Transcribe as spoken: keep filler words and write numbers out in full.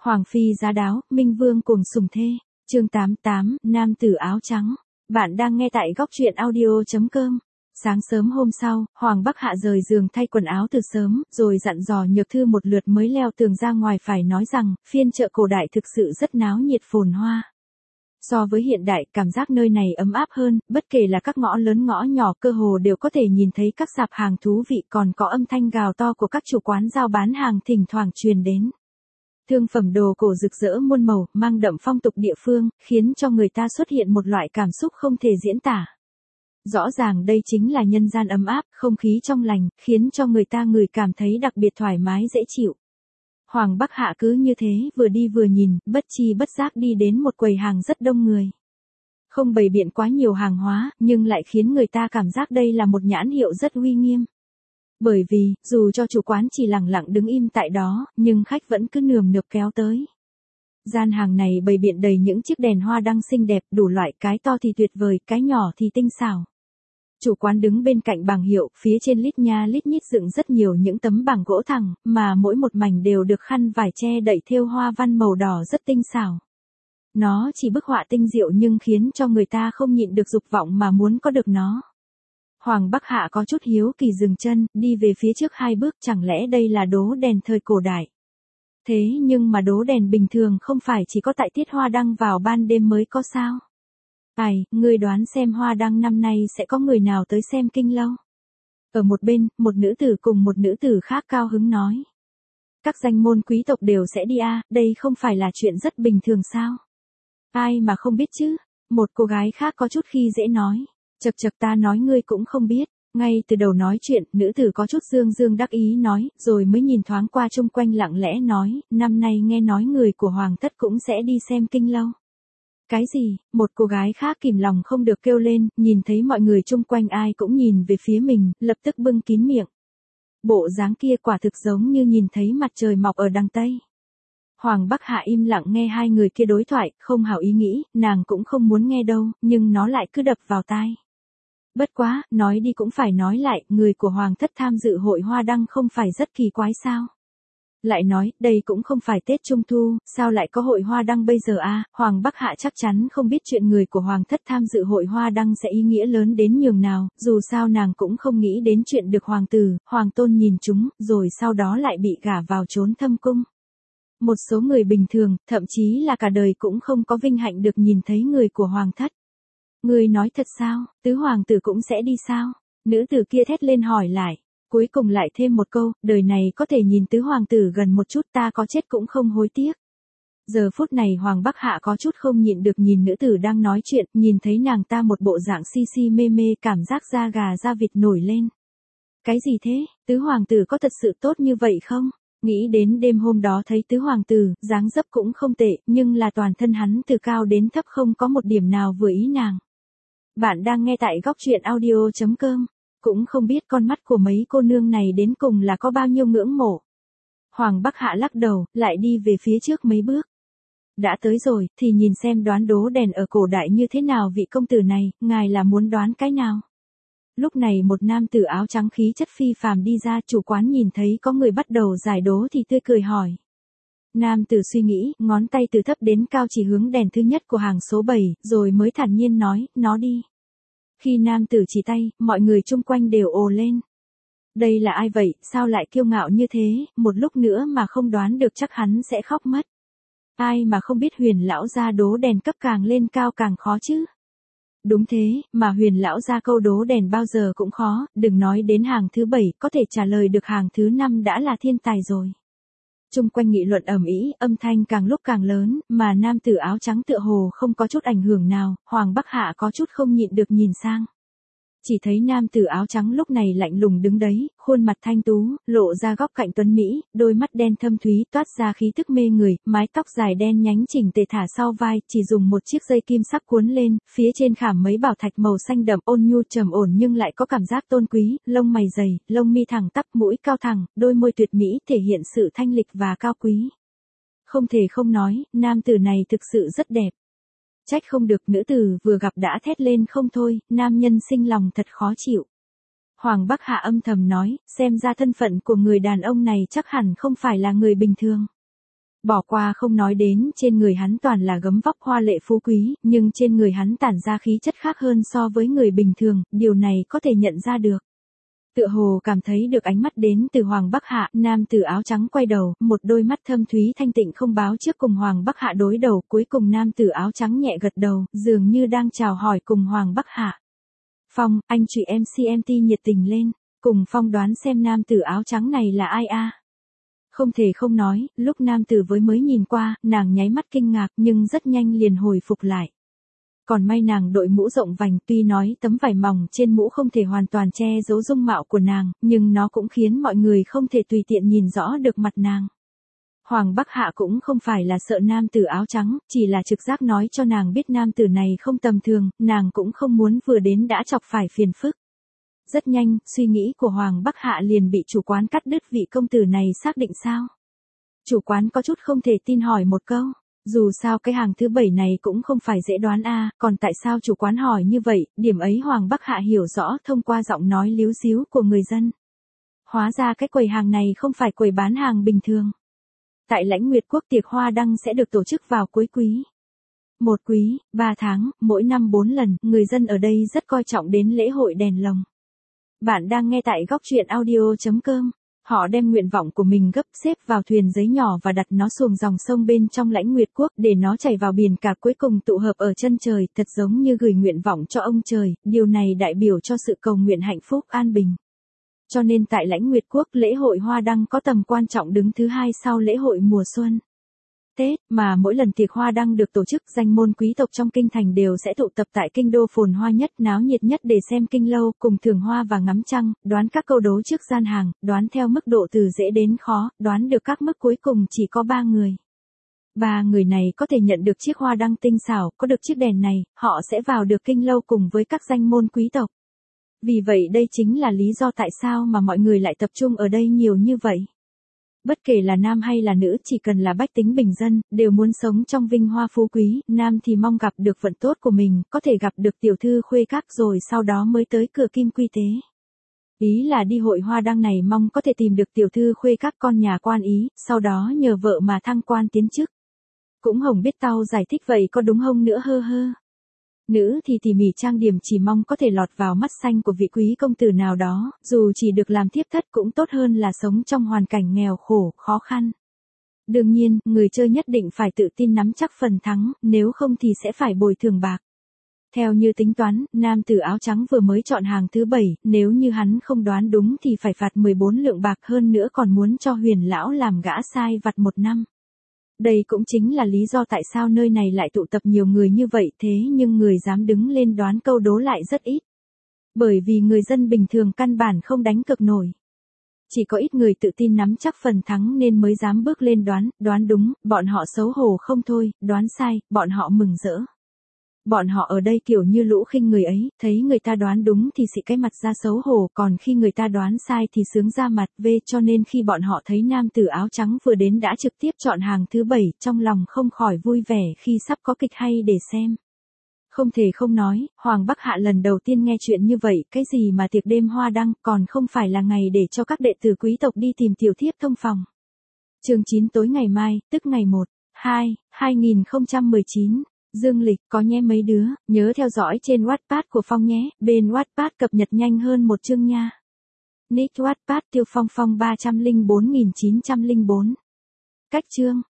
Hoàng phi giá đáo, Minh Vương cuồng sủng thê. Chương tám mươi tám, nam tử áo trắng. Bạn đang nghe tại góc truyện audio chấm com. Sáng sớm hôm sau, Hoàng Bắc Hạ rời giường thay quần áo từ sớm, rồi dặn dò Nhược Thư một lượt mới leo tường ra ngoài, phải nói rằng, phiên chợ cổ đại thực sự rất náo nhiệt phồn hoa. So với hiện đại, cảm giác nơi này ấm áp hơn, bất kể là các ngõ lớn ngõ nhỏ, cơ hồ đều có thể nhìn thấy các sạp hàng thú vị, còn có âm thanh gào to của các chủ quán giao bán hàng thỉnh thoảng truyền đến. Thương phẩm đồ cổ rực rỡ muôn màu, mang đậm phong tục địa phương, khiến cho người ta xuất hiện một loại cảm xúc không thể diễn tả. Rõ ràng đây chính là nhân gian ấm áp, không khí trong lành, khiến cho người ta người cảm thấy đặc biệt thoải mái dễ chịu. Hoàng Bắc Hạ cứ như thế, vừa đi vừa nhìn, bất chi bất giác đi đến một quầy hàng rất đông người. Không bày biện quá nhiều hàng hóa, nhưng lại khiến người ta cảm giác đây là một nhãn hiệu rất uy nghiêm. Bởi vì, dù cho chủ quán chỉ lặng lặng đứng im tại đó, nhưng khách vẫn cứ nườm nượp kéo tới. Gian hàng này bày biện đầy những chiếc đèn hoa đăng xinh đẹp, đủ loại, cái to thì tuyệt vời, cái nhỏ thì tinh xảo. Chủ quán đứng bên cạnh bảng hiệu, phía trên lít nha lít nhít dựng rất nhiều những tấm bảng gỗ thẳng, mà mỗi một mảnh đều được khăn vải che đậy thêu hoa văn màu đỏ rất tinh xảo. Nó chỉ bức họa tinh diệu nhưng khiến cho người ta không nhịn được dục vọng mà muốn có được nó. Hoàng Bắc Hạ có chút hiếu kỳ dừng chân, đi về phía trước hai bước, chẳng lẽ đây là đố đèn thời cổ đại. Thế nhưng mà đố đèn bình thường không phải chỉ có tại tiết hoa đăng vào ban đêm mới có sao? Ai, ngươi đoán xem hoa đăng năm nay sẽ có người nào tới xem kinh lâu? Ở một bên, một nữ tử cùng một nữ tử khác cao hứng nói. Các danh môn quý tộc đều sẽ đi à, đây không phải là chuyện rất bình thường sao? Ai mà không biết chứ? Một cô gái khác có chút khi dễ nói. Chật chật, ta nói ngươi cũng không biết. Ngay từ đầu nói chuyện, nữ tử có chút dương dương đắc ý nói, rồi mới nhìn thoáng qua chung quanh lặng lẽ nói, năm nay nghe nói người của hoàng thất cũng sẽ đi xem kinh lâu. Cái gì? Một cô gái khác kìm lòng không được kêu lên, nhìn thấy mọi người chung quanh ai cũng nhìn về phía mình, lập tức bưng kín miệng. Bộ dáng kia quả thực giống như nhìn thấy mặt trời mọc ở đằng Tây. Hoàng Bắc Hạ im lặng nghe hai người kia đối thoại, không hảo ý nghĩ, nàng cũng không muốn nghe đâu, nhưng nó lại cứ đập vào tai. Bất quá, nói đi cũng phải nói lại, người của hoàng thất tham dự hội hoa đăng không phải rất kỳ quái sao? Lại nói, đây cũng không phải Tết Trung Thu, sao lại có hội hoa đăng bây giờ à? Hoàng Bắc Hạ chắc chắn không biết chuyện người của hoàng thất tham dự hội hoa đăng sẽ ý nghĩa lớn đến nhường nào, dù sao nàng cũng không nghĩ đến chuyện được hoàng tử, hoàng tôn nhìn chúng, rồi sau đó lại bị gả vào trốn thâm cung. Một số người bình thường, thậm chí là cả đời cũng không có vinh hạnh được nhìn thấy người của hoàng thất. Người nói thật sao, tứ hoàng tử cũng sẽ đi sao? Nữ tử kia thét lên hỏi lại. Cuối cùng lại thêm một câu, đời này có thể nhìn tứ hoàng tử gần một chút, ta có chết cũng không hối tiếc. Giờ phút này Hoàng Bắc Hạ có chút không nhịn được nhìn nữ tử đang nói chuyện, nhìn thấy nàng ta một bộ dạng si si mê mê, cảm giác da gà da vịt nổi lên. Cái gì thế, tứ hoàng tử có thật sự tốt như vậy không? Nghĩ đến đêm hôm đó thấy tứ hoàng tử, dáng dấp cũng không tệ, nhưng là toàn thân hắn từ cao đến thấp không có một điểm nào vừa ý nàng. Bạn đang nghe tại góc truyện audio chấm com. Cũng không biết con mắt của mấy cô nương này đến cùng là có bao nhiêu ngưỡng mộ. Hoàng Bắc Hạ lắc đầu, lại đi về phía trước mấy bước. Đã tới rồi, thì nhìn xem đoán đố đèn ở cổ đại như thế nào vị công tử này, ngài là muốn đoán cái nào? Lúc này một nam tử áo trắng khí chất phi phàm đi ra, chủ quán nhìn thấy có người bắt đầu giải đố thì tươi cười hỏi. Nam tử suy nghĩ, ngón tay từ thấp đến cao chỉ hướng đèn thứ nhất của hàng số bảy, rồi mới thản nhiên nói, nó đi. Khi nam tử chỉ tay, mọi người chung quanh đều ồ lên. Đây là ai vậy, sao lại kiêu ngạo như thế, một lúc nữa mà không đoán được chắc hắn sẽ khóc mất. Ai mà không biết Huyền lão gia đố đèn cấp càng lên cao càng khó chứ. Đúng thế, mà Huyền lão gia câu đố đèn bao giờ cũng khó, đừng nói đến hàng thứ bảy, có thể trả lời được hàng thứ năm đã là thiên tài rồi. Chung quanh nghị luận ầm ĩ, âm thanh càng lúc càng lớn, mà nam tử áo trắng tựa hồ không có chút ảnh hưởng nào, Hoàng Bắc Hạ có chút không nhịn được nhìn sang. Chỉ thấy nam tử áo trắng lúc này lạnh lùng đứng đấy, khuôn mặt thanh tú, lộ ra góc cạnh tuấn Mỹ, đôi mắt đen thâm thúy toát ra khí tức mê người, mái tóc dài đen nhánh chỉnh tề thả sau vai, chỉ dùng một chiếc dây kim sắc cuốn lên, phía trên khảm mấy bảo thạch màu xanh đậm, ôn nhu trầm ổn nhưng lại có cảm giác tôn quý, lông mày dày, lông mi thẳng tắp, mũi cao thẳng, đôi môi tuyệt mỹ thể hiện sự thanh lịch và cao quý. Không thể không nói, nam tử này thực sự rất đẹp. Trách không được, nữ tử vừa gặp đã thét lên không thôi, nam nhân sinh lòng thật khó chịu. Hoàng Bắc Hạ âm thầm nói, xem ra thân phận của người đàn ông này chắc hẳn không phải là người bình thường. Bỏ qua không nói đến, trên người hắn toàn là gấm vóc hoa lệ phú quý, nhưng trên người hắn tản ra khí chất khác hơn so với người bình thường, điều này có thể nhận ra được. Tựa hồ cảm thấy được ánh mắt đến từ Hoàng Bắc Hạ, nam tử áo trắng quay đầu, một đôi mắt thâm thúy thanh tịnh không báo trước cùng Hoàng Bắc Hạ đối đầu, cuối cùng nam tử áo trắng nhẹ gật đầu, dường như đang chào hỏi cùng Hoàng Bắc Hạ. Phong, anh chị em xê em tê nhiệt tình lên, cùng Phong đoán xem nam tử áo trắng này là ai a? Không thể không nói, lúc nam tử với mới nhìn qua, nàng nháy mắt kinh ngạc nhưng rất nhanh liền hồi phục lại. Còn may nàng đội mũ rộng vành, tuy nói tấm vải mỏng trên mũ không thể hoàn toàn che giấu dung mạo của nàng, nhưng nó cũng khiến mọi người không thể tùy tiện nhìn rõ được mặt nàng. Hoàng Bắc Hạ cũng không phải là sợ nam tử áo trắng, chỉ là trực giác nói cho nàng biết nam tử này không tầm thường, nàng cũng không muốn vừa đến đã chọc phải phiền phức. Rất nhanh, suy nghĩ của Hoàng Bắc Hạ liền bị chủ quán cắt đứt, vị công tử này xác định sao? Chủ quán có chút không thể tin hỏi một câu. Dù sao cái hàng thứ bảy này cũng không phải dễ đoán a, còn tại sao chủ quán hỏi như vậy, điểm ấy Hoàng Bắc Hạ hiểu rõ thông qua giọng nói líu xíu của người dân. Hóa ra cái quầy hàng này không phải quầy bán hàng bình thường. Tại Lãnh Nguyệt Quốc tiệc hoa đăng sẽ được tổ chức vào cuối quý. Một quý, ba tháng, mỗi năm bốn lần, người dân ở đây rất coi trọng đến lễ hội đèn lồng. Bạn đang nghe tại góc truyện audio chấm com. Họ đem nguyện vọng của mình gấp xếp vào thuyền giấy nhỏ và đặt nó xuồng dòng sông bên trong Lãnh Nguyệt Quốc để nó chảy vào biển cả, cuối cùng tụ hợp ở chân trời, thật giống như gửi nguyện vọng cho ông trời, điều này đại biểu cho sự cầu nguyện hạnh phúc an bình. Cho nên tại Lãnh Nguyệt Quốc lễ hội hoa đăng có tầm quan trọng đứng thứ hai sau lễ hội mùa xuân. Tết, mà mỗi lần tiệc hoa đăng được tổ chức, danh môn quý tộc trong kinh thành đều sẽ tụ tập tại kinh đô phồn hoa nhất, náo nhiệt nhất để xem kinh lâu, cùng thưởng hoa và ngắm trăng, đoán các câu đố trước gian hàng, đoán theo mức độ từ dễ đến khó, đoán được các mức cuối cùng chỉ có ba người. Ba người này có thể nhận được chiếc hoa đăng tinh xảo, có được chiếc đèn này, họ sẽ vào được kinh lâu cùng với các danh môn quý tộc. Vì vậy đây chính là lý do tại sao mà mọi người lại tập trung ở đây nhiều như vậy. Bất kể là nam hay là nữ, chỉ cần là bách tính bình dân, đều muốn sống trong vinh hoa phú quý, nam thì mong gặp được vận tốt của mình, có thể gặp được tiểu thư khuê các rồi sau đó mới tới cửa kim quy tế. Ý là đi hội hoa đăng này mong có thể tìm được tiểu thư khuê các con nhà quan ý, sau đó nhờ vợ mà thăng quan tiến chức. Cũng hổng biết tao giải thích vậy có đúng không nữa hơ hơ. Nữ thì tỉ mỉ trang điểm chỉ mong có thể lọt vào mắt xanh của vị quý công tử nào đó, dù chỉ được làm thiếp thất cũng tốt hơn là sống trong hoàn cảnh nghèo khổ, khó khăn. Đương nhiên, người chơi nhất định phải tự tin nắm chắc phần thắng, nếu không thì sẽ phải bồi thường bạc. Theo như tính toán, nam tử áo trắng vừa mới chọn hàng thứ bảy, nếu như hắn không đoán đúng thì phải phạt mười bốn lượng bạc, hơn nữa còn muốn cho Huyền lão làm gã sai vặt một năm. Đây cũng chính là lý do tại sao nơi này lại tụ tập nhiều người như vậy, thế nhưng người dám đứng lên đoán câu đố lại rất ít. Bởi vì người dân bình thường căn bản không đánh cược nổi. Chỉ có ít người tự tin nắm chắc phần thắng nên mới dám bước lên đoán, đoán đúng, bọn họ xấu hổ không thôi, đoán sai, bọn họ mừng rỡ. Bọn họ ở đây kiểu như lũ khinh người ấy, thấy người ta đoán đúng thì xị cái mặt ra xấu hổ, còn khi người ta đoán sai thì sướng ra mặt vê, cho nên khi bọn họ thấy nam tử áo trắng vừa đến đã trực tiếp chọn hàng thứ bảy, trong lòng không khỏi vui vẻ khi sắp có kịch hay để xem. Không thể không nói, Hoàng Bắc Hạ lần đầu tiên nghe chuyện như vậy, cái gì mà tiệc đêm hoa đăng, còn không phải là ngày để cho các đệ tử quý tộc đi tìm tiểu thiếp thông phòng. Chương chín tối ngày mai, tức ngày một, hai, hai nghìn không trăm mười chín. Dương lịch, có nhé mấy đứa, nhớ theo dõi trên Wattpad của Phong nhé, bên Wattpad cập nhật nhanh hơn một chương nha. Nick Wattpad Tiêu Phong Phong ba không bốn chín không bốn. Cách chương